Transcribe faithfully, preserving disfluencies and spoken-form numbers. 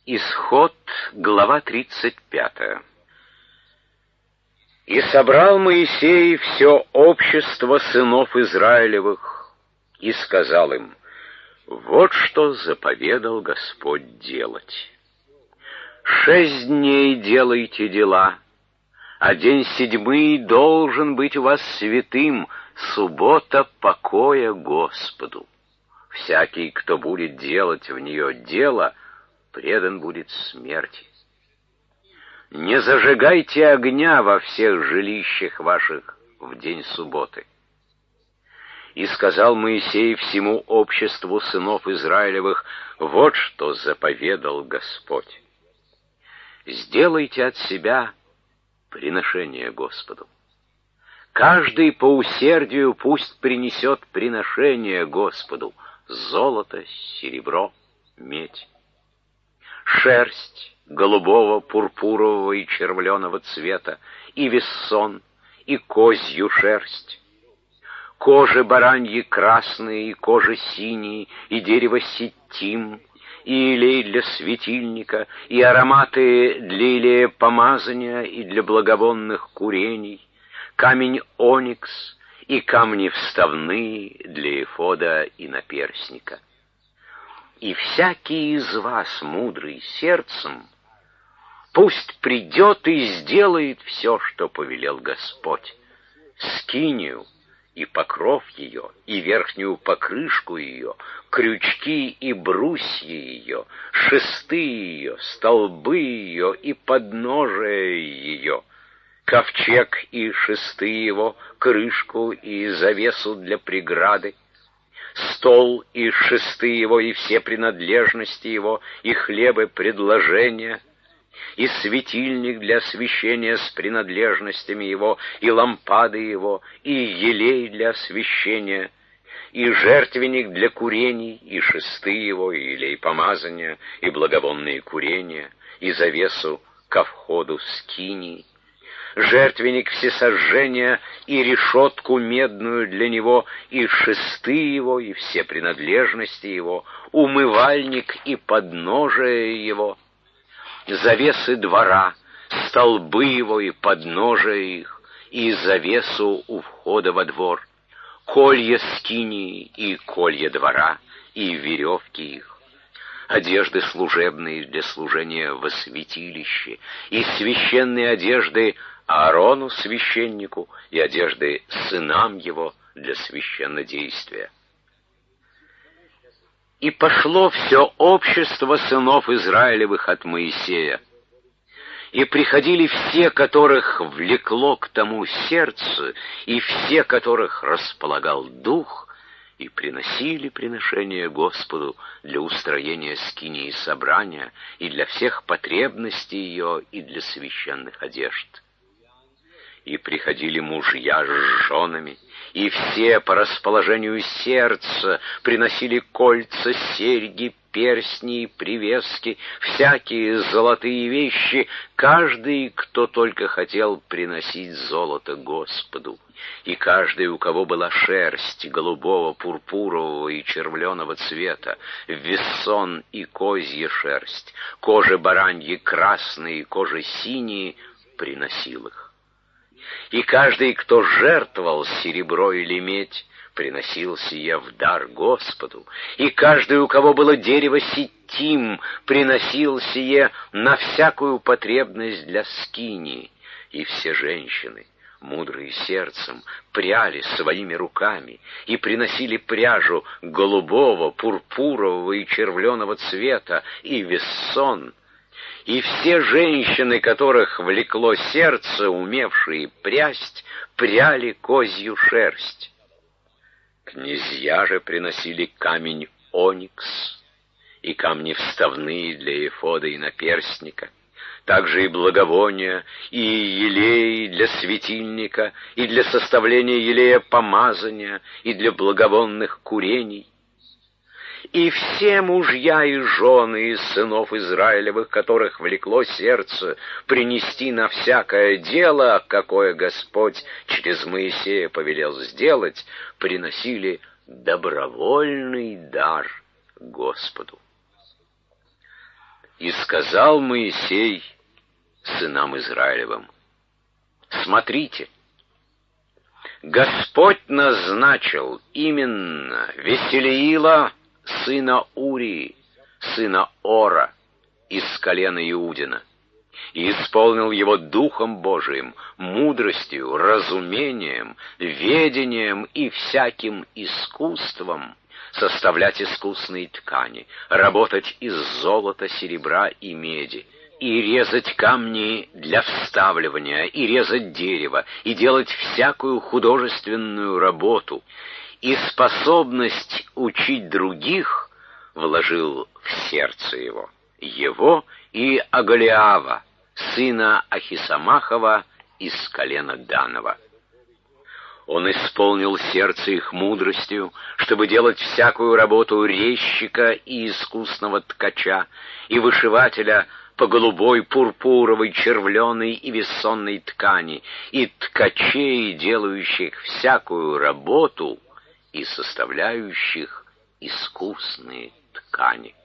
Исход, глава тридцать пятая. «И собрал Моисей все общество сынов Израилевых, и сказал им: вот что заповедал Господь делать. Шесть дней делайте дела, а день седьмый должен быть у вас святым, суббота покоя Господу. Всякий, кто будет делать в нее дело, предан будет смерти. Не зажигайте огня во всех жилищах ваших в день субботы». И сказал Моисей всему обществу сынов Израилевых: вот что заповедал Господь. Сделайте от себя приношение Господу. Каждый по усердию пусть принесет приношение Господу: золото, серебро, медь, шерсть голубого, пурпурового и червленого цвета, и вессон, и козью шерсть, кожи бараньи красные, и кожи синие, и дерево ситим, и илей для светильника, и ароматы для илея помазания и для благовонных курений, камень оникс и камни вставные для эфода и наперстника. И всякий из вас, мудрый сердцем, пусть придет и сделает все, что повелел Господь: скинию и покров ее, и верхнюю покрышку ее, крючки и брусья ее, шесты ее, столбы ее и подножие ее, ковчег и шесты его, крышку и завесу для преграды, стол и шесты его, и все принадлежности его, и хлебы предложения, и светильник для освещения с принадлежностями его, и лампады его, и елей для освещения, и жертвенник для курений, и шесты его, и елей помазания, и благовонные курения, и завесу ко входу скинии, жертвенник всесожжения, и решетку медную для него, и шесты его, и все принадлежности его, умывальник и подножие его, завесы двора, столбы его и подножие их, и завесу у входа во двор, колья скинии и колья двора, и веревки их, одежды служебные для служения во святилище, и священные одежды Аарону священнику, и одежды сынам его для священнодействия. И пошло все общество сынов Израилевых от Моисея, и приходили все, которых влекло к тому сердце, и все, которых располагал дух, и приносили приношения Господу для устроения скинии собрания, и для всех потребностей ее, и для священных одежд. И приходили мужья с женами, и все по расположению сердца приносили кольца, серьги, перстни и привески, всякие золотые вещи, каждый, кто только хотел приносить золото Господу. И каждый, у кого была шерсть голубого, пурпурового и червленого цвета, вессон и козья шерсть, кожи бараньи красные и кожи синие, приносил их. И каждый, кто жертвовал серебро или медь, приносил сие в дар Господу, и каждый, у кого было дерево ситим, приносил сие на всякую потребность для скинии, и все женщины, мудрые сердцем, пряли своими руками и приносили пряжу голубого, пурпурового и червленого цвета, и вессон. И все женщины, которых влекло сердце, умевшие прясть, пряли козью шерсть. Князья же приносили камень оникс и камни вставные для эфода и наперстника, также и благовония, и елей для светильника, и для составления елея помазания, и для благовонных курений. И все мужья и жены из сынов Израилевых, которых влекло сердце принести на всякое дело, какое Господь через Моисея повелел сделать, приносили добровольный дар Господу. И сказал Моисей сынам Израилевым: смотрите, Господь назначил именно Веселиила, сына Урии, сына Ора, из колена Иудина, и исполнил его Духом Божиим, мудростью, разумением, ведением и всяким искусством составлять искусные ткани, работать из золота, серебра и меди, и резать камни для вставливания, и резать дерево, и делать всякую художественную работу, и способность учить других вложил в сердце его, его и Оголиава, сына Ахисамахова, из колена Данова. Он исполнил сердце их мудростью, чтобы делать всякую работу резчика и искусного ткача, и вышивателя по голубой, пурпуровой, червленой и вессонной ткани, и ткачей, делающих всякую работу, и составляющих искусные ткани.